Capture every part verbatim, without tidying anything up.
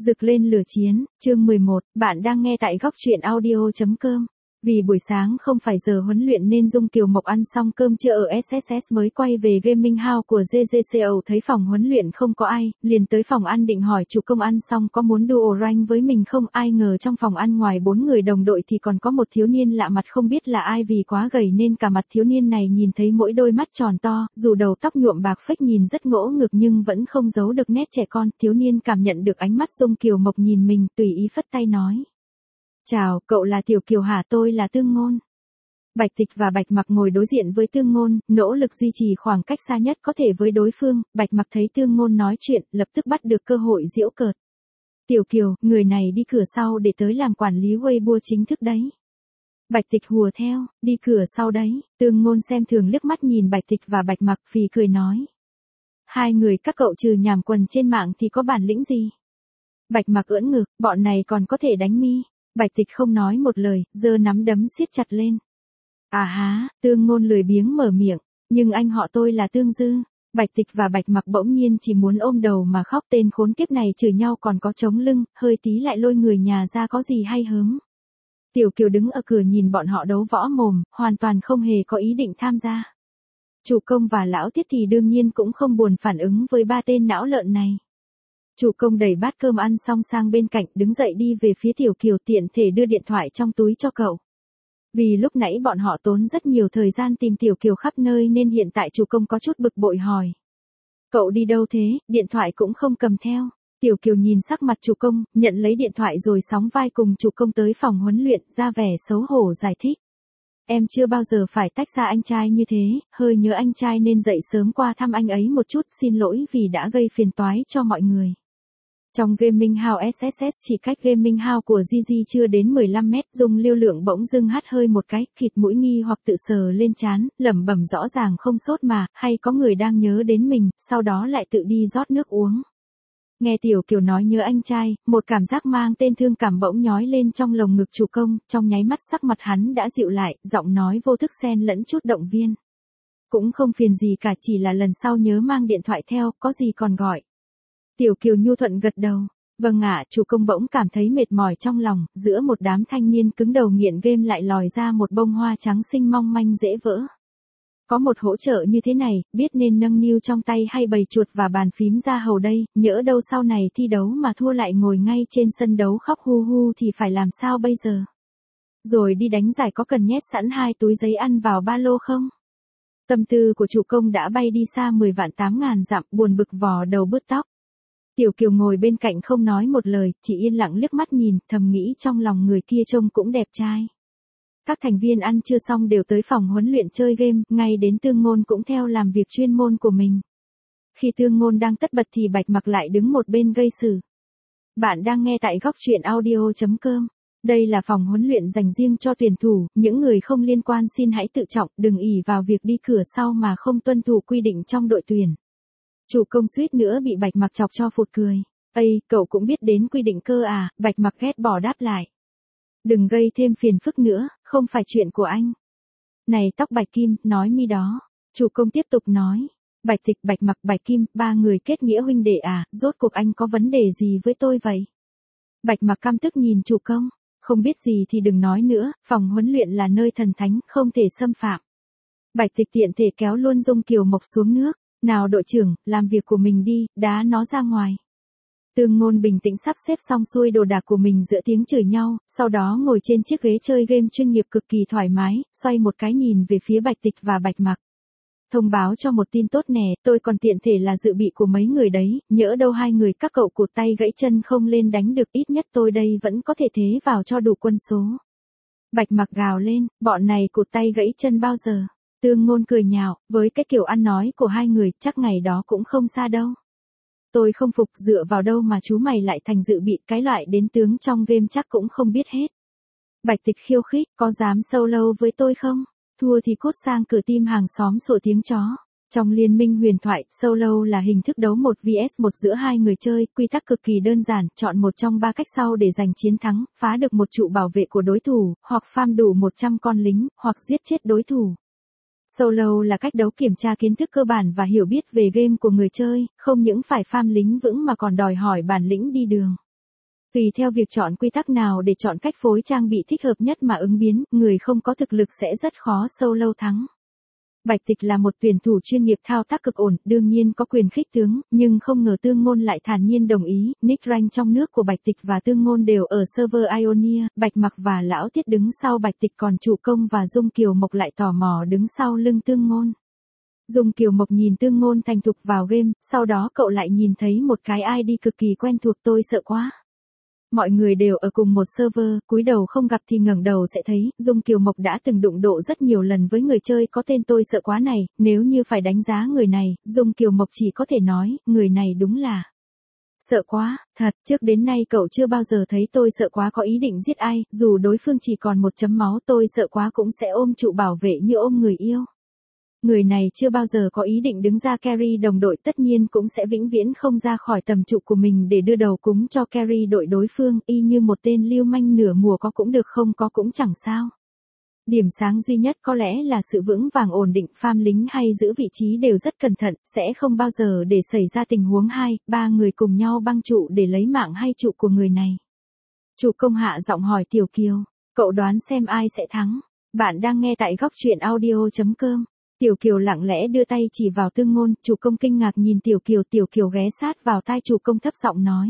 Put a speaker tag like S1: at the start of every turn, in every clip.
S1: Rực lên lửa chiến, chương mười một, bạn đang nghe tại góc truyện audio chấm com. Vì buổi sáng không phải giờ huấn luyện nên Dung Kiều Mộc ăn xong cơm trưa ở ét ét ét mới quay về gaming house của giê giê xê o, thấy phòng huấn luyện không có ai, liền tới phòng ăn định hỏi chủ công ăn xong có muốn duo rank với mình không, ai ngờ trong phòng ăn ngoài bốn người đồng đội thì còn có một thiếu niên lạ mặt không biết là ai, vì quá gầy nên cả mặt thiếu niên này nhìn thấy mỗi đôi mắt tròn to, dù đầu tóc nhuộm bạc phết nhìn rất ngỗ ngực nhưng vẫn không giấu được nét trẻ con. Thiếu niên cảm nhận được ánh mắt Dung Kiều Mộc nhìn mình, tùy ý phất tay nói. Chào, cậu là Tiểu Kiều hả? Tôi là Tương Ngôn. Bạch Tịch và Bạch Mặc ngồi đối diện với Tương Ngôn, nỗ lực duy trì khoảng cách xa nhất có thể với đối phương. Bạch Mặc thấy Tương Ngôn nói chuyện, lập tức bắt được cơ hội giễu cợt. Tiểu Kiều, người này đi cửa sau để tới làm quản lý Weibo chính thức đấy. Bạch Tịch hùa theo, đi cửa sau đấy. Tương Ngôn xem thường liếc mắt nhìn Bạch Tịch và Bạch Mặc, phì cười nói. Hai người các cậu trừ nhảm quần trên mạng thì có bản lĩnh gì? Bạch Mặc ưỡn ngực, bọn này còn có thể đánh mi. Bạch Tịch không nói một lời, giơ nắm đấm siết chặt lên. À há, Tương Ngôn lười biếng mở miệng, nhưng anh họ tôi là Tương Dư. Bạch Tịch và Bạch Mặc bỗng nhiên chỉ muốn ôm đầu mà khóc, tên khốn kiếp này chửi nhau còn có chống lưng, hơi tí lại lôi người nhà ra có gì hay hớm. Tiểu Kiều đứng ở cửa nhìn bọn họ đấu võ mồm, hoàn toàn không hề có ý định tham gia. Chủ công và lão Tiết thì đương nhiên cũng không buồn phản ứng với ba tên não lợn này. Chủ công đẩy bát cơm ăn xong sang bên cạnh, đứng dậy đi về phía Tiểu Kiều, tiện thể đưa điện thoại trong túi cho cậu. Vì lúc nãy bọn họ tốn rất nhiều thời gian tìm Tiểu Kiều khắp nơi nên hiện tại chủ công có chút bực bội hỏi. Cậu đi đâu thế, điện thoại cũng không cầm theo. Tiểu Kiều nhìn sắc mặt chủ công, nhận lấy điện thoại rồi sóng vai cùng chủ công tới phòng huấn luyện, ra vẻ xấu hổ giải thích. Em chưa bao giờ phải tách ra anh trai như thế, hơi nhớ anh trai nên dậy sớm qua thăm anh ấy một chút, xin lỗi vì đã gây phiền toái cho mọi người. Trong gaming house ét ét ét chỉ cách gaming house của Gigi chưa đến mười lăm mét, Dung Lưu Lượng bỗng dưng hắt hơi một cái, khịt mũi nghi hoặc tự sờ lên trán, lẩm bẩm rõ ràng không sốt mà, hay có người đang nhớ đến mình, sau đó lại tự đi rót nước uống. Nghe Tiểu Kiều nói nhớ anh trai, một cảm giác mang tên thương cảm bỗng nhói lên trong lồng ngực chủ công, trong nháy mắt sắc mặt hắn đã dịu lại, giọng nói vô thức xen lẫn chút động viên. Cũng không phiền gì cả, chỉ là lần sau nhớ mang điện thoại theo, có gì còn gọi. Tiểu Kiều nhu thuận gật đầu. Vâng ạ. Chủ công bỗng cảm thấy mệt mỏi trong lòng, giữa một đám thanh niên cứng đầu nghiện game lại lòi ra một bông hoa trắng xinh mong manh dễ vỡ. Có một hỗ trợ như thế này, biết nên nâng niu trong tay hay bày chuột và bàn phím ra hầu đây, nhỡ đâu sau này thi đấu mà thua lại ngồi ngay trên sân đấu khóc hu hu thì phải làm sao bây giờ? Rồi đi đánh giải có cần nhét sẵn hai túi giấy ăn vào ba lô không? Tâm tư của chủ công đã bay đi xa mười vạn tám ngàn dặm, buồn bực vò đầu bứt tóc. Tiểu Kiều ngồi bên cạnh không nói một lời, chỉ yên lặng liếc mắt nhìn, thầm nghĩ trong lòng người kia trông cũng đẹp trai. Các thành viên ăn trưa xong đều tới phòng huấn luyện chơi game, ngay đến Tương Ngôn cũng theo làm việc chuyên môn của mình. Khi Tương Ngôn đang tất bật thì Bạch Mặc lại đứng một bên gây sự. Bạn đang nghe tại góc truyện audio chấm com. Đây là phòng huấn luyện dành riêng cho tuyển thủ, những người không liên quan xin hãy tự trọng, đừng ỷ vào việc đi cửa sau mà không tuân thủ quy định trong đội tuyển. Chủ công suýt nữa bị Bạch Mặc chọc cho phụt cười. Ây, cậu cũng biết đến quy định cơ à? Bạch Mặc ghét bỏ đáp lại. Đừng gây thêm phiền phức nữa, không phải chuyện của anh. Này tóc Bạch Kim, nói mi đó. Chủ công tiếp tục nói. Bạch Tịch, Bạch Mặc, Bạch Kim, ba người kết nghĩa huynh đệ à, rốt cuộc anh có vấn đề gì với tôi vậy? Bạch Mặc căm tức nhìn chủ công. Không biết gì thì đừng nói nữa, phòng huấn luyện là nơi thần thánh, không thể xâm phạm. Bạch Tịch tiện thể kéo luôn Dung Kiều Mộc xuống nước. Nào đội trưởng, làm việc của mình đi, đá nó ra ngoài. Tương Ngôn bình tĩnh sắp xếp xong xuôi đồ đạc của mình giữa tiếng chửi nhau, sau đó ngồi trên chiếc ghế chơi game chuyên nghiệp cực kỳ thoải mái, xoay một cái nhìn về phía Bạch Tịch và Bạch Mặc. Thông báo cho một tin tốt nè, tôi còn tiện thể là dự bị của mấy người đấy, nhỡ đâu hai người các cậu cụt tay gãy chân không lên đánh được, ít nhất tôi đây vẫn có thể thế vào cho đủ quân số. Bạch Mặc gào lên, bọn này cụt tay gãy chân bao giờ? Tương Ngôn cười nhạo, với cái kiểu ăn nói của hai người, chắc ngày đó cũng không xa đâu. Tôi không phục, dựa vào đâu mà chú mày lại thành dự bị, cái loại đến tướng trong game chắc cũng không biết hết. Bạch Tịch khiêu khích, có dám solo với tôi không? Thua thì cút sang cửa team hàng xóm sủa tiếng chó. Trong liên minh huyền thoại, solo là hình thức đấu một vs một giữa hai người chơi, quy tắc cực kỳ đơn giản, chọn một trong ba cách sau để giành chiến thắng, phá được một trụ bảo vệ của đối thủ, hoặc farm đủ một trăm con lính, hoặc giết chết đối thủ. Solo là cách đấu kiểm tra kiến thức cơ bản và hiểu biết về game của người chơi, không những phải farm lính vững mà còn đòi hỏi bản lĩnh đi đường. Tùy theo việc chọn quy tắc nào để chọn cách phối trang bị thích hợp nhất mà ứng biến, người không có thực lực sẽ rất khó solo thắng. Bạch Tịch là một tuyển thủ chuyên nghiệp thao tác cực ổn, đương nhiên có quyền khích tướng, nhưng không ngờ Tương Ngôn lại thản nhiên đồng ý. Nick rank trong nước của Bạch Tịch và Tương Ngôn đều ở server Ionia, Bạch Mặc và Lão Tiết đứng sau Bạch Tịch, còn Chủ Công và Dung Kiều Mộc lại tò mò đứng sau lưng Tương Ngôn. Dung Kiều Mộc nhìn Tương Ngôn thành thục vào game, sau đó cậu lại nhìn thấy một cái i đê cực kỳ quen thuộc. Tôi sợ quá. Mọi người đều ở cùng một server, cúi đầu không gặp thì ngẩng đầu sẽ thấy, Dung Kiều Mộc đã từng đụng độ rất nhiều lần với người chơi có tên Tôi Sợ Quá này, nếu như phải đánh giá người này, Dung Kiều Mộc chỉ có thể nói, người này đúng là sợ quá, thật, trước đến nay cậu chưa bao giờ thấy Tôi Sợ Quá có ý định giết ai, dù đối phương chỉ còn một chấm máu Tôi Sợ Quá cũng sẽ ôm trụ bảo vệ như ôm người yêu. Người này chưa bao giờ có ý định đứng ra carry đồng đội, tất nhiên cũng sẽ vĩnh viễn không ra khỏi tầm trụ của mình để đưa đầu cúng cho carry đội đối phương, y như một tên lưu manh nửa mùa, có cũng được không có cũng chẳng sao. Điểm sáng duy nhất có lẽ là sự vững vàng ổn định, farm lính hay giữ vị trí đều rất cẩn thận, sẽ không bao giờ để xảy ra tình huống hai, ba người cùng nhau băng trụ để lấy mạng hay trụ của người này. Chủ Công hạ giọng hỏi Tiểu Kiều, cậu đoán xem ai sẽ thắng. Bạn đang nghe tại góc truyện audio chấm com. Tiểu Kiều lặng lẽ đưa tay chỉ vào Tương Ngôn, Chủ Công kinh ngạc nhìn Tiểu Kiều, Tiểu Kiều ghé sát vào tai Chủ Công thấp giọng nói.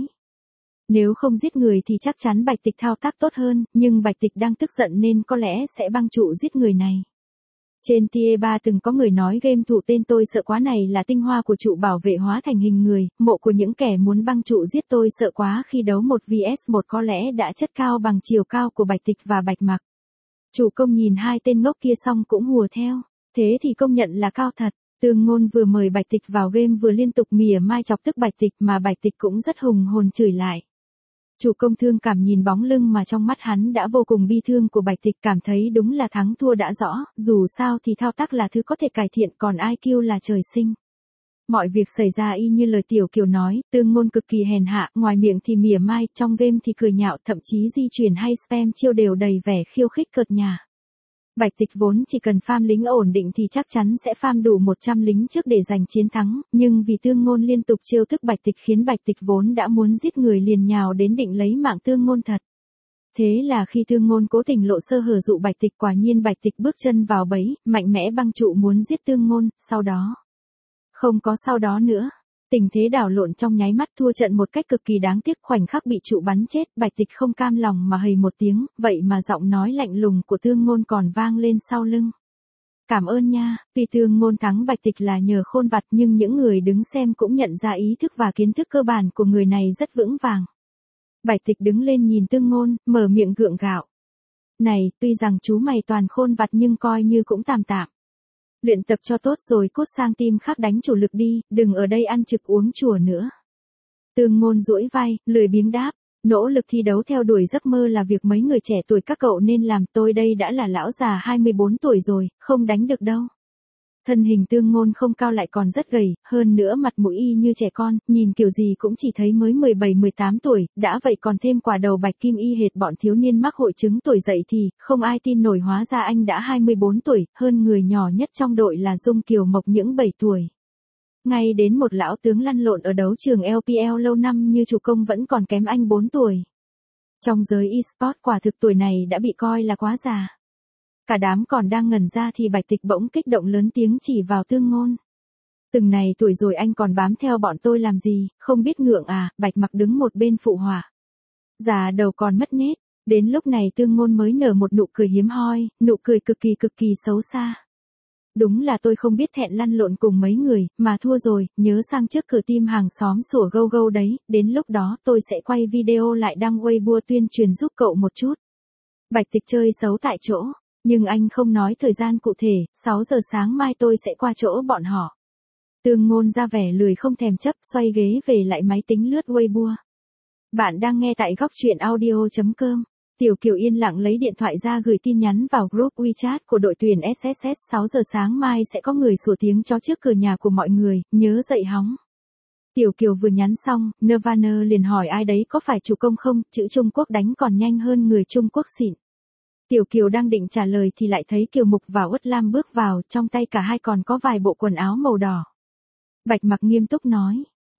S1: Nếu không giết người thì chắc chắn Bạch Tịch thao tác tốt hơn, nhưng Bạch Tịch đang tức giận nên có lẽ sẽ băng trụ giết người này. Trên tier ba từng có người nói game thủ tên Tôi Sợ Quá này là tinh hoa của trụ bảo vệ hóa thành hình người, mộ của những kẻ muốn băng trụ giết Tôi Sợ Quá khi đấu một vs một có lẽ đã chất cao bằng chiều cao của Bạch Tịch và Bạch Mặc. Chủ Công nhìn hai tên ngốc kia xong cũng hùa theo. Thế thì công nhận là cao thật. Tương Ngôn vừa mời Bạch Tịch vào game vừa liên tục mỉa mai chọc tức Bạch Tịch, mà Bạch Tịch cũng rất hùng hồn chửi lại. Chủ Công thương cảm nhìn bóng lưng mà trong mắt hắn đã vô cùng bi thương của Bạch Tịch, cảm thấy đúng là thắng thua đã rõ, dù sao thì thao tác là thứ có thể cải thiện, còn i kiu là trời sinh. Mọi việc xảy ra y như lời Tiểu Kiều nói, Tương Ngôn cực kỳ hèn hạ, ngoài miệng thì mỉa mai, trong game thì cười nhạo, thậm chí di chuyển hay spam chiêu đều đầy vẻ khiêu khích cợt nhả. Bạch Tịch vốn chỉ cần farm lính ổn định thì chắc chắn sẽ farm đủ một trăm lính trước để giành chiến thắng, nhưng vì Tương Ngôn liên tục trêu tức Bạch Tịch khiến Bạch Tịch vốn đã muốn giết người liền nhào đến định lấy mạng Tương Ngôn thật. Thế là khi Tương Ngôn cố tình lộ sơ hở dụ Bạch Tịch, quả nhiên Bạch Tịch bước chân vào bẫy, mạnh mẽ băng trụ muốn giết Tương Ngôn, sau đó. Không có sau đó nữa. Tình thế đảo lộn trong nháy mắt, thua trận một cách cực kỳ đáng tiếc, khoảnh khắc bị trụ bắn chết, Bạch Tịch không cam lòng mà hầy một tiếng, vậy mà giọng nói lạnh lùng của Tương Ngôn còn vang lên sau lưng. Cảm ơn nha, tuy Tương Ngôn thắng Bạch Tịch là nhờ khôn vặt nhưng những người đứng xem cũng nhận ra ý thức và kiến thức cơ bản của người này rất vững vàng. Bạch Tịch đứng lên nhìn Tương Ngôn, mở miệng gượng gạo. Này, tuy rằng chú mày toàn khôn vặt nhưng coi như cũng tạm tạm. Luyện tập cho tốt rồi cút sang team khác đánh chủ lực đi, đừng ở đây ăn trực uống chùa nữa. Tương Ngôn duỗi vai, lười biếng đáp, nỗ lực thi đấu theo đuổi giấc mơ là việc mấy người trẻ tuổi các cậu nên làm, tôi đây đã là lão già hai mươi bốn tuổi rồi, không đánh được đâu. Thân hình Tương Ngôn không cao lại còn rất gầy, hơn nữa mặt mũi y như trẻ con, nhìn kiểu gì cũng chỉ thấy mới mười bảy mười tám tuổi, đã vậy còn thêm quả đầu bạch kim y hệt bọn thiếu niên mắc hội chứng tuổi dậy thì, không ai tin nổi, hóa ra anh đã hai mươi bốn tuổi, hơn người nhỏ nhất trong đội là Dung Kiều Mộc những bảy tuổi. Ngay đến một lão tướng lăn lộn ở đấu trường lờ pê lờ lâu năm như Chủ Công vẫn còn kém anh bốn tuổi. Trong giới eSport quả thực tuổi này đã bị coi là quá già. Cả đám còn đang ngẩn ra thì Bạch Tịch bỗng kích động lớn tiếng chỉ vào Tương Ngôn. Từng này tuổi rồi anh còn bám theo bọn tôi làm gì, không biết ngượng à, Bạch Mặc đứng một bên phụ họa. Già đầu còn mất nết, đến lúc này Tương Ngôn mới nở một nụ cười hiếm hoi, nụ cười cực kỳ cực kỳ xấu xa. Đúng là tôi không biết thẹn lăn lộn cùng mấy người, mà thua rồi, nhớ sang trước cửa team hàng xóm sủa gâu gâu đấy, đến lúc đó tôi sẽ quay video lại đăng Weibo tuyên truyền giúp cậu một chút. Bạch Tịch chơi xấu tại chỗ. Nhưng anh không nói thời gian cụ thể, sáu giờ sáng mai tôi sẽ qua chỗ bọn họ. Tương Ngôn ra vẻ lười không thèm chấp, xoay ghế về lại máy tính lướt Weibo. Bạn đang nghe tại góc truyện audio chấm com. Tiểu Kiều yên lặng lấy điện thoại ra gửi tin nhắn vào group WeChat của đội tuyển ét ét ét, sáu giờ sáng mai sẽ có người sủa tiếng chó trước cửa nhà của mọi người, nhớ dậy hóng. Tiểu Kiều vừa nhắn xong, Nirvana liền hỏi ai đấy có phải Chủ Công không, chữ Trung Quốc đánh còn nhanh hơn người Trung Quốc xịn. Tiểu Kiều đang định trả lời thì lại thấy Kiều Mục và Uất Lam bước vào, trong tay cả hai còn có vài bộ quần áo màu đỏ. Bạch Mặc nghiêm túc nói,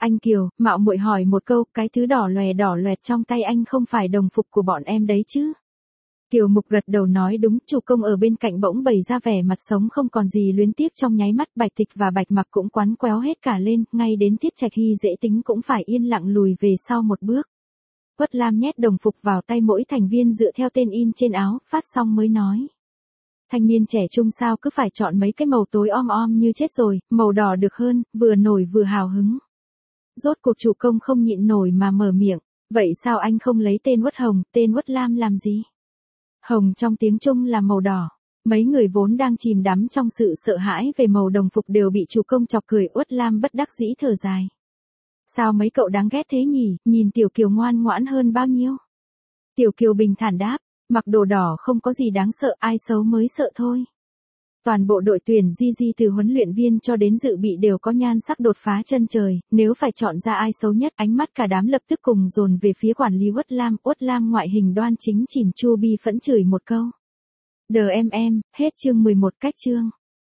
S1: Anh Kiều, mạo muội hỏi một câu, cái thứ đỏ lòe đỏ loẹt trong tay anh không phải đồng phục của bọn em đấy chứ? Kiều Mục gật đầu nói đúng, chủ công ở bên cạnh bỗng bày ra vẻ mặt sống không còn gì luyến tiếc trong nháy mắt. Bạch Tịch và Bạch Mặc cũng quắn quéo hết cả lên, ngay đến Tiết Trạch Hy dễ tính cũng phải yên lặng lùi về sau một bước. Uất Lam nhét đồng phục vào tay mỗi thành viên dựa theo tên in trên áo, phát xong mới nói. Thanh niên trẻ trung sao cứ phải chọn mấy cái màu tối om om như chết rồi, màu đỏ được hơn, vừa nổi vừa hào hứng. Rốt cuộc chủ công không nhịn nổi mà mở miệng, vậy sao anh không lấy tên Uất Hồng, tên Uất Lam làm gì? Hồng trong tiếng Trung là màu đỏ. Mấy người vốn đang chìm đắm trong sự sợ hãi về màu đồng phục đều bị chủ công chọc cười. Uất Lam bất đắc dĩ thở dài. Sao mấy cậu đáng ghét thế nhỉ, nhìn Tiểu Kiều ngoan ngoãn hơn bao nhiêu? Tiểu Kiều bình thản đáp, mặc đồ đỏ không có gì đáng sợ, ai xấu mới sợ thôi. Toàn bộ đội tuyển gi gi từ huấn luyện viên cho đến dự bị đều có nhan sắc đột phá chân trời, nếu phải chọn ra ai xấu nhất, ánh mắt cả đám lập tức cùng dồn về phía quản lý Uất Lam. Uất Lam ngoại hình đoan chính chỉn chu bi phẫn chửi một câu. Đờ em em, hết chương mười một cách chương.